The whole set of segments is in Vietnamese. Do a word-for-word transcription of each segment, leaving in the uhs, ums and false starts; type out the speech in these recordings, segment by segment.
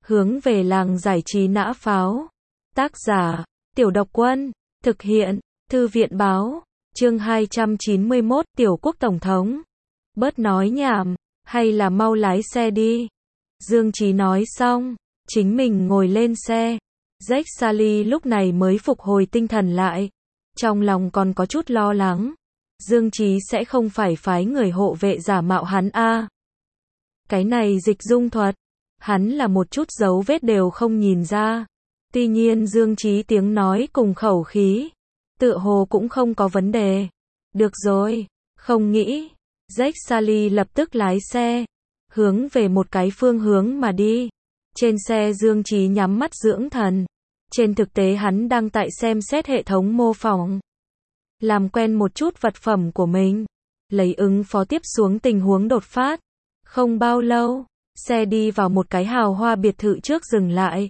hướng về làng giải trí nã pháo. Tác giả, Tiểu Độc Quân, thực hiện, Thư viện Báo, chương hai trăm chín mươi mốt, Tiểu Quốc Tổng thống. Bớt nói nhảm, hay là mau lái xe đi. Dương Chí nói xong, chính mình ngồi lên xe. Jake Sully lúc này mới phục hồi tinh thần lại. Trong lòng còn có chút lo lắng. Dương Chí sẽ không phải phái người hộ vệ giả mạo hắn a. Cái này dịch dung thuật, hắn là một chút dấu vết đều không nhìn ra. Tuy nhiên Dương Chí tiếng nói cùng khẩu khí, tựa hồ cũng không có vấn đề. Được rồi, không nghĩ. Jake Sully lập tức lái xe, hướng về một cái phương hướng mà đi. Trên xe Dương Chí nhắm mắt dưỡng thần. Trên thực tế hắn đang tại xem xét hệ thống mô phỏng. Làm quen một chút vật phẩm của mình. Lấy ứng phó tiếp xuống tình huống đột phát. Không bao lâu, xe đi vào một cái hào hoa biệt thự trước dừng lại.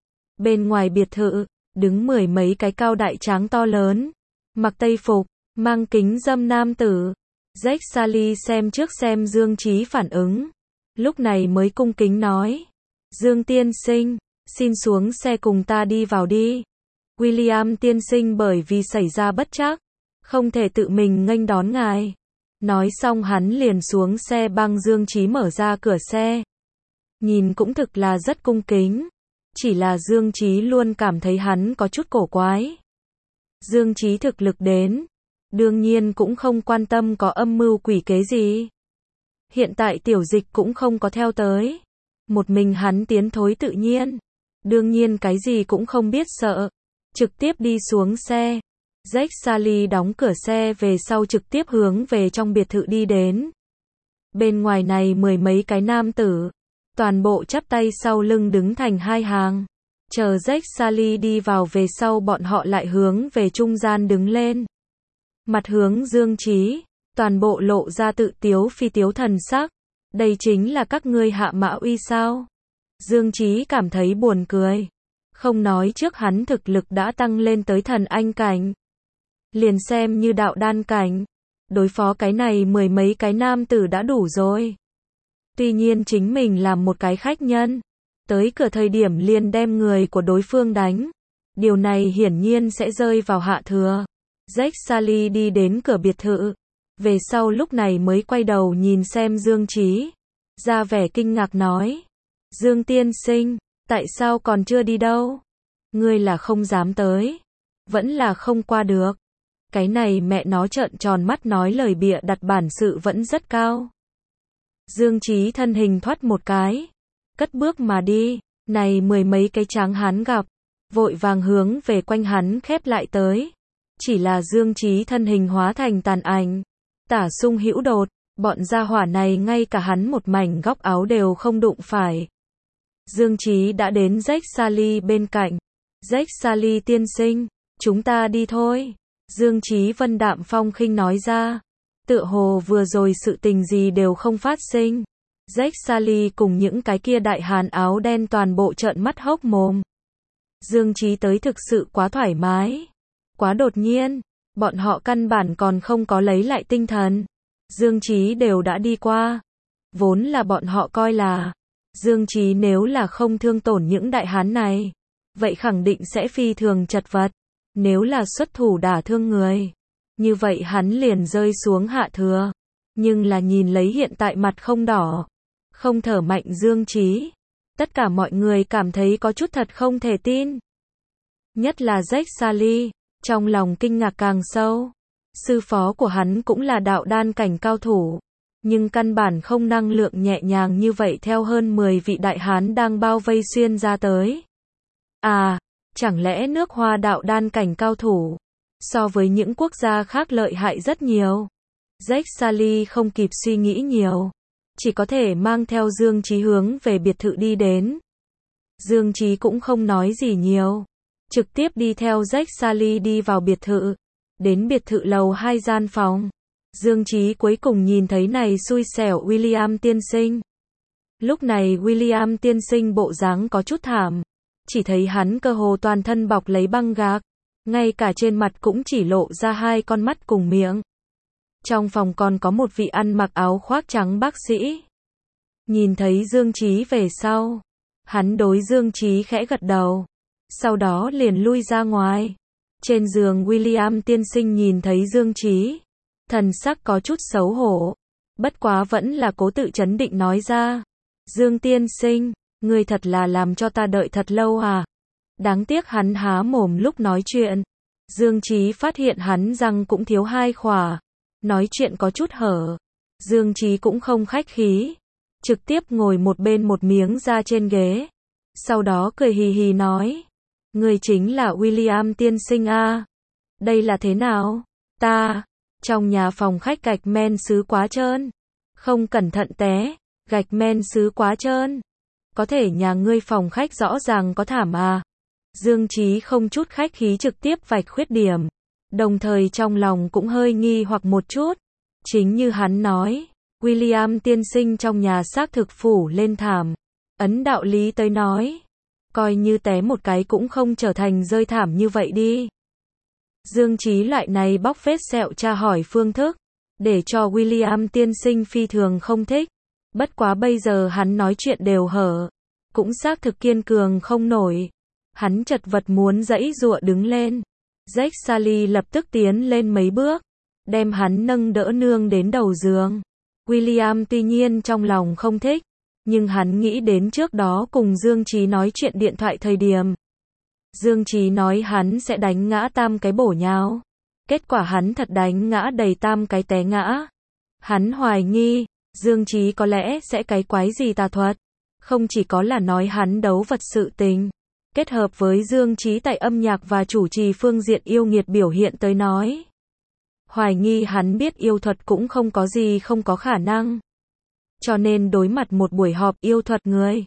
Bên ngoài biệt thự, đứng mười mấy cái cao đại tráng to lớn. Mặc tây phục, mang kính râm nam tử. Jake Sully xem trước xem Dương Chí phản ứng. Lúc này mới cung kính nói. Dương tiên sinh, xin xuống xe cùng ta đi vào đi. William tiên sinh bởi vì xảy ra bất trắc, không thể tự mình nghênh đón ngài. Nói xong hắn liền xuống xe băng Dương Chí mở ra cửa xe. Nhìn cũng thực là rất cung kính. Chỉ là Dương Chí luôn cảm thấy hắn có chút cổ quái. Dương Chí thực lực đến, đương nhiên cũng không quan tâm có âm mưu quỷ kế gì. Hiện tại tiểu dịch cũng không có theo tới. Một mình hắn tiến thối tự nhiên. Đương nhiên cái gì cũng không biết sợ. Trực tiếp đi xuống xe. Jake Sully đóng cửa xe về sau trực tiếp hướng về trong biệt thự đi đến. Bên ngoài này mười mấy cái nam tử. Toàn bộ chắp tay sau lưng đứng thành hai hàng. Chờ Jake Sully đi vào về sau bọn họ lại hướng về trung gian đứng lên. Mặt hướng Dương Chí. Toàn bộ lộ ra tự tiếu phi tiếu thần sắc. Đây chính là các ngươi Hạ Mã Uy sao? Dương Chí cảm thấy buồn cười. Không nói trước hắn thực lực đã tăng lên tới thần anh cảnh. Liền xem như đạo đan cảnh. Đối phó cái này mười mấy cái nam tử đã đủ rồi. Tuy nhiên chính mình làm một cái khách nhân. Tới cửa thời điểm liền đem người của đối phương đánh. Điều này hiển nhiên sẽ rơi vào hạ thừa. Jake Sully đi đến cửa biệt thự. Về sau lúc này mới quay đầu nhìn xem Dương Chí. Ra vẻ kinh ngạc nói. Dương tiên sinh, tại sao còn chưa đi đâu? Ngươi là không dám tới. Vẫn là không qua được. Cái này mẹ nó trợn tròn mắt nói lời bịa đặt bản sự vẫn rất cao. Dương Chí thân hình thoát một cái. Cất bước mà đi. Này mười mấy cái tráng hán gặp. Vội vàng hướng về quanh hắn khép lại tới. Chỉ là Dương Chí thân hình hóa thành tàn ảnh. Tả sung hữu đột. Bọn gia hỏa này ngay cả hắn một mảnh góc áo đều không đụng phải. Dương Chí đã đến Jake Sully bên cạnh. Jake Sully tiên sinh, chúng ta đi thôi. Dương Chí vân đạm phong khinh nói ra. Tựa hồ vừa rồi sự tình gì đều không phát sinh. Jake Sully cùng những cái kia đại hán áo đen toàn bộ trợn mắt hốc mồm. Dương Chí tới thực sự quá thoải mái. Quá đột nhiên. Bọn họ căn bản còn không có lấy lại tinh thần. Dương Chí đều đã đi qua. Vốn là bọn họ coi là Dương Chí nếu là không thương tổn những đại hán này, vậy khẳng định sẽ phi thường chật vật. Nếu là xuất thủ đả thương người, như vậy hắn liền rơi xuống hạ thừa. Nhưng là nhìn lấy hiện tại mặt không đỏ, không thở mạnh Dương Chí, tất cả mọi người cảm thấy có chút thật không thể tin. Nhất là Jake Sully, trong lòng kinh ngạc càng sâu. Sư phó của hắn cũng là đạo đan cảnh cao thủ, nhưng căn bản không năng lượng nhẹ nhàng như vậy theo hơn mười vị đại hán đang bao vây xuyên ra tới. À, chẳng lẽ nước Hoa đạo đan cảnh cao thủ, so với những quốc gia khác lợi hại rất nhiều. Jake Sully không kịp suy nghĩ nhiều, chỉ có thể mang theo Dương Chí hướng về biệt thự đi đến. Dương Chí cũng không nói gì nhiều, trực tiếp đi theo Jake Sully đi vào biệt thự. Đến biệt thự lầu hai gian phòng. Dương Chí cuối cùng nhìn thấy này xui xẻo William tiên sinh. Lúc này William tiên sinh bộ dáng có chút thảm. Chỉ thấy hắn cơ hồ toàn thân bọc lấy băng gạc. Ngay cả trên mặt cũng chỉ lộ ra hai con mắt cùng miệng. Trong phòng còn có một vị ăn mặc áo khoác trắng bác sĩ. Nhìn thấy Dương Chí về sau, Hắn đối Dương Chí khẽ gật đầu. Sau đó liền lui ra ngoài. Trên giường William tiên sinh nhìn thấy Dương Chí. Thần sắc có chút xấu hổ. Bất quá vẫn là cố tự trấn định nói ra. Dương tiên sinh, ngươi thật là làm cho ta đợi thật lâu à. Đáng tiếc hắn há mồm lúc nói chuyện. Dương Chí phát hiện hắn răng cũng thiếu hai khỏa. Nói chuyện có chút hở. Dương Chí cũng không khách khí. Trực tiếp ngồi một bên một miếng ra trên ghế. Sau đó cười hì hì nói. Người chính là William tiên sinh a. Đây là thế nào? Ta, trong nhà phòng khách gạch men sứ quá trơn. Không cẩn thận té, gạch men sứ quá trơn. Có thể nhà ngươi phòng khách rõ ràng có thảm à? Dương Chí không chút khách khí trực tiếp vạch khuyết điểm. Đồng thời trong lòng cũng hơi nghi hoặc một chút. Chính như hắn nói, William tiên sinh trong nhà xác thực phủ lên thảm. Ấn đạo lý tới nói, coi như té một cái cũng không trở thành rơi thảm như vậy đi. Dương Chí loại này bóc vết sẹo tra hỏi phương thức, để cho William tiên sinh phi thường không thích. Bất quá bây giờ hắn nói chuyện đều hở, cũng xác thực kiên cường không nổi. Hắn chật vật muốn giãy giụa đứng lên. Jake Sully lập tức tiến lên mấy bước, đem hắn nâng đỡ nương đến đầu giường. William tuy nhiên trong lòng không thích, nhưng hắn nghĩ đến trước đó cùng Dương Chí nói chuyện điện thoại thời điểm. Dương Chí nói hắn sẽ đánh ngã tam cái bổ nhào. Kết quả hắn thật đánh ngã đầy tam cái té ngã. Hắn hoài nghi, Dương Chí có lẽ sẽ cái quái gì tà thuật. Không chỉ có là nói hắn đấu vật sự tình. Kết hợp với Dương Chí tại âm nhạc và chủ trì phương diện yêu nghiệt biểu hiện tới nói. Hoài nghi hắn biết yêu thuật cũng không có gì không có khả năng. Cho nên đối mặt một buổi họp yêu thuật người,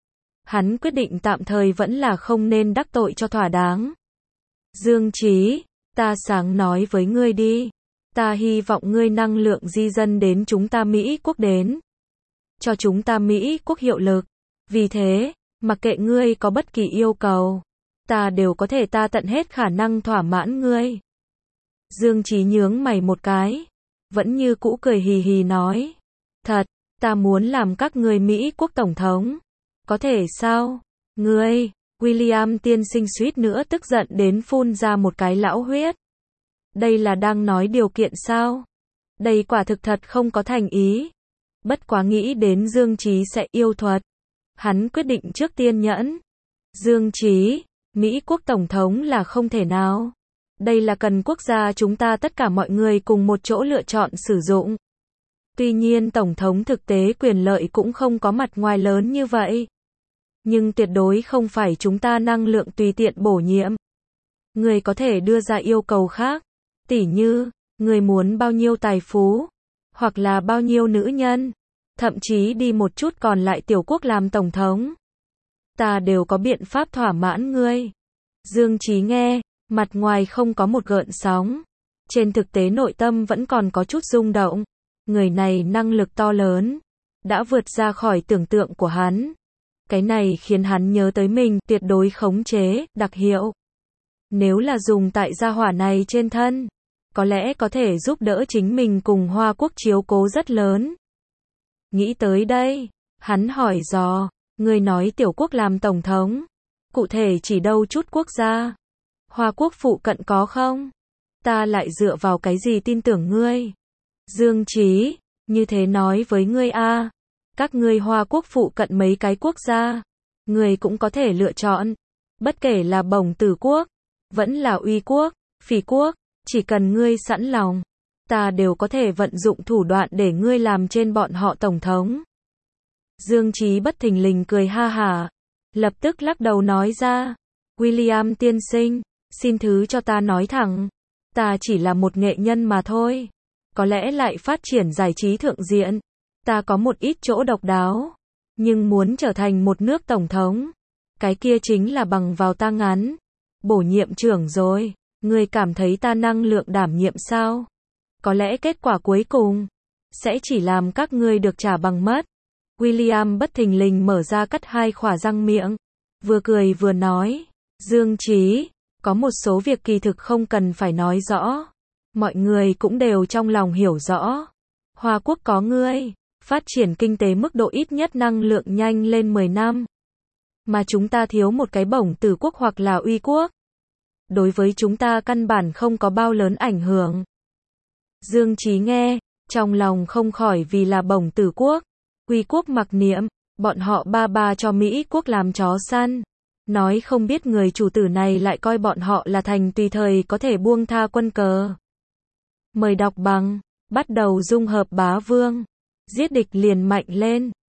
hắn quyết định tạm thời vẫn là không nên đắc tội cho thỏa đáng. Dương Chí, ta sáng nói với ngươi đi. Ta hy vọng ngươi năng lượng di dân đến chúng ta Mỹ quốc đến. Cho chúng ta Mỹ quốc hiệu lực. Vì thế, mặc kệ ngươi có bất kỳ yêu cầu, ta đều có thể ta tận hết khả năng thỏa mãn ngươi. Dương Chí nhướng mày một cái, vẫn như cũ cười hì hì nói. Thật, ta muốn làm các ngươi Mỹ quốc tổng thống. Có thể sao? Ngươi, William tiên sinh suýt nữa tức giận đến phun ra một cái lão huyết. Đây là đang nói điều kiện sao? Đây quả thực thật không có thành ý. Bất quá nghĩ đến Dương Chí sẽ yêu thuật. Hắn quyết định trước tiên nhẫn. Dương Chí, Mỹ quốc tổng thống là không thể nào. Đây là cần quốc gia chúng ta tất cả mọi người cùng một chỗ lựa chọn sử dụng. Tuy nhiên tổng thống thực tế quyền lợi cũng không có mặt ngoài lớn như vậy. Nhưng tuyệt đối không phải chúng ta năng lượng tùy tiện bổ nhiệm. Người có thể đưa ra yêu cầu khác. Tỉ như, người muốn bao nhiêu tài phú, hoặc là bao nhiêu nữ nhân, thậm chí đi một chút còn lại tiểu quốc làm tổng thống. Ta đều có biện pháp thỏa mãn ngươi. Dương Chí nghe, mặt ngoài không có một gợn sóng. Trên thực tế nội tâm vẫn còn có chút rung động. Người này năng lực to lớn, đã vượt ra khỏi tưởng tượng của hắn. Cái này khiến hắn nhớ tới mình tuyệt đối khống chế, đặc hiệu. Nếu là dùng tại gia hỏa này trên thân, có lẽ có thể giúp đỡ chính mình cùng Hoa Quốc chiếu cố rất lớn. Nghĩ tới đây, hắn hỏi dò, ngươi nói tiểu quốc làm tổng thống, cụ thể chỉ đâu chút quốc gia? Hoa Quốc phụ cận có không? Ta lại dựa vào cái gì tin tưởng ngươi? Dương Chí, như thế nói với ngươi a, các ngươi Hoa Quốc phụ cận mấy cái quốc gia, ngươi cũng có thể lựa chọn. Bất kể là Bổng Tử quốc, vẫn là Uy quốc, Phỉ quốc, chỉ cần ngươi sẵn lòng, ta đều có thể vận dụng thủ đoạn để ngươi làm trên bọn họ tổng thống. Dương Chí bất thình lình cười ha hả, lập tức lắc đầu nói ra, William tiên sinh, xin thứ cho ta nói thẳng, ta chỉ là một nghệ nhân mà thôi, có lẽ lại phát triển giải trí thượng diện, ta có một ít chỗ độc đáo, nhưng muốn trở thành một nước tổng thống, cái kia chính là bằng vào ta ngắn, bổ nhiệm trưởng rồi, ngươi cảm thấy ta năng lượng đảm nhiệm sao? Có lẽ kết quả cuối cùng, sẽ chỉ làm các ngươi được trả bằng mất. William bất thình lình mở ra cắt hai khỏa răng miệng, vừa cười vừa nói, Dương Chí, có một số việc kỳ thực không cần phải nói rõ, mọi người cũng đều trong lòng hiểu rõ. Hoa Quốc có ngươi, phát triển kinh tế mức độ ít nhất năng lượng nhanh lên mười năm. Mà chúng ta thiếu một cái bổng tử quốc hoặc là uy quốc. Đối với chúng ta căn bản không có bao lớn ảnh hưởng. Dương Chí nghe, trong lòng không khỏi vì là bổng tử quốc, uy quốc mặc niệm, bọn họ ba ba cho Mỹ quốc làm chó săn. Nói không biết người chủ tử này lại coi bọn họ là thành tùy thời có thể buông tha quân cờ. Mời đọc bằng, bắt đầu dung hợp bá vương. Giết địch liền mạnh lên.